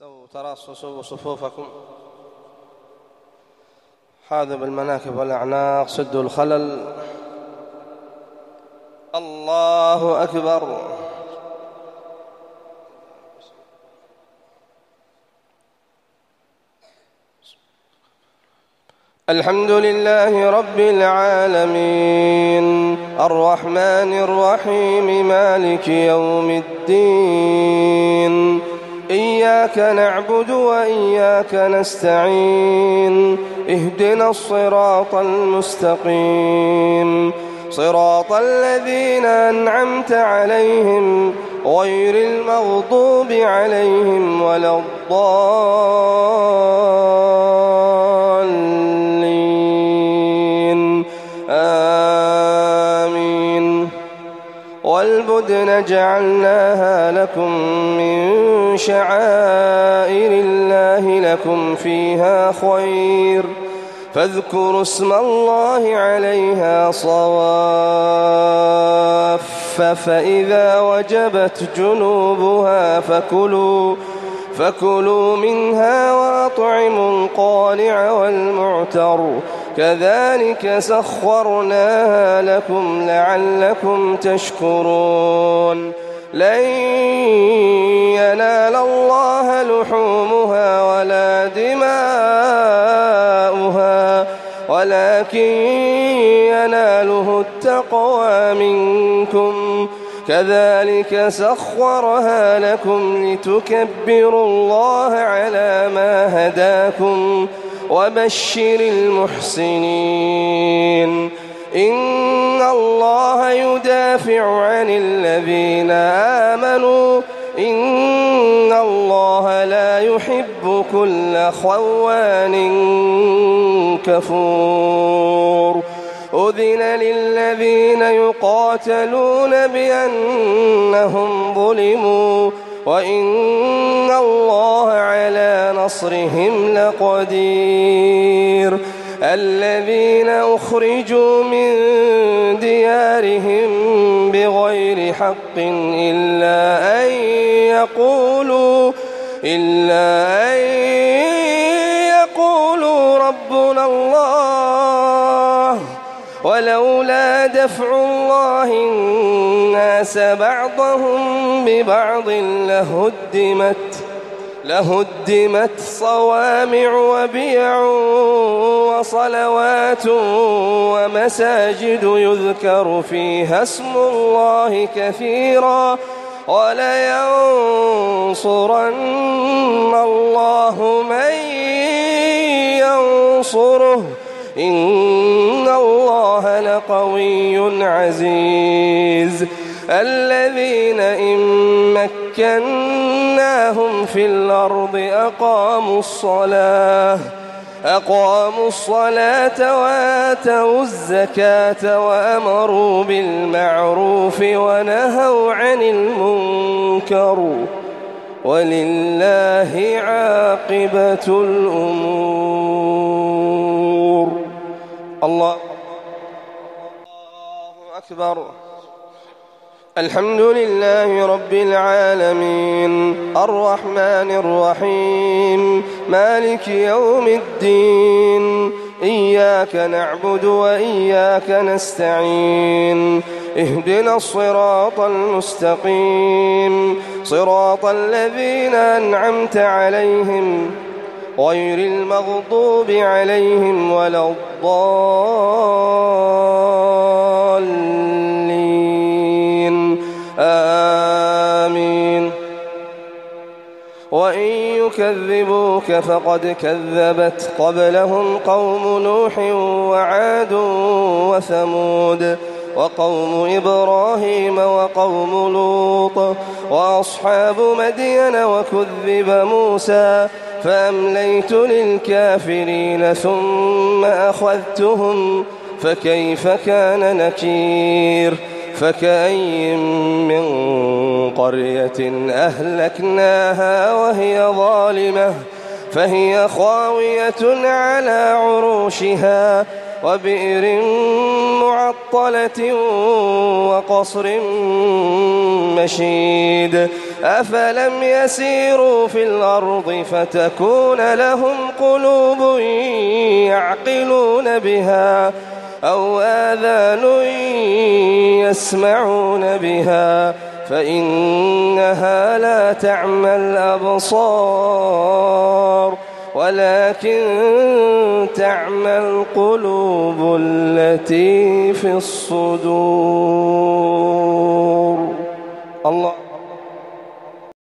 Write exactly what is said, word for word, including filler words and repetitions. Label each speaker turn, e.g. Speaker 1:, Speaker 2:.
Speaker 1: استووا تراصوا صفوفكم، حاذوا بالمناكب والأعناق، سدوا الخلل. الله أكبر. الحمد لله رب العالمين الرحمن الرحيم مالك يوم الدين، إياك نعبد وإياك نستعين، اهدنا الصراط المستقيم، صراط الذين أنعمت عليهم غير المغضوب عليهم ولا الضالين، آمين. والبدن جعلناها لكم من شعائر الله لكم فيها خير، فاذكروا اسم الله عليها صواف، فإذا وجبت جنوبها فكلوا فكلوا منها وأطعموا القانع والمعتر، كذلك سخرناها لكم لعلكم تشكرون. لن ينال الله لحومها ولا دماؤها ولكن يناله التقوى منكم، كذلك سخرها لكم لتكبروا الله على ما هداكم، وبشر المحسنين. إن الله يدافع عن الذين آمنوا، إن الله لا يحب كل خوان كفور. أذن للذين يقاتلون بأنهم ظلموا، وإن الله على نصرهم لقدير. الذين أخرجوا من ديارهم بغير حق إلا أن يقولوا إلا أن يقولوا ربنا الله، ولولا دفع الله الناس بعضهم ببعض لهدمت لهدمت صوامع وبيع وصلوات ومساجد يذكر فيها اسم الله كثيرا، ولينصرن الله من ينصره، إن الله لقوي عزيز. الذين إن مكناهم في الأرض أقاموا الصلاة أقاموا الصلاة وآتوا الزكاة وأمروا بالمعروف ونهوا عن المنكر، ولله عاقبة الأمور. الله أكبر. الحمد لله رب العالمين الرحمن الرحيم مالك يوم الدين، إياك نعبد وإياك نستعين، اهدنا الصراط المستقيم، صراط الذين أنعمت عليهم غير المغضوب عليهم ولا الضالين، آمين. وإن يكذبوك فقد كذبت قبلهم قوم نوح وعاد وثمود وقوم إبراهيم وقوم لوط وأصحاب مدين، وكذب موسى فأمليت للكافرين ثم أخذتهم فكيف كان نكير. فكأي من قرية أهلكناها وهي ظالمة فهي خاوية على عروشها وبئر معطلة وقصر مشيد أفلم يسيروا في الأرض فتكون لهم قلوب يعقلون بها أو آذان يسمعون بها فإنها لا تعمى الأبصار ولكن تعمى القلوب التي في الصدور.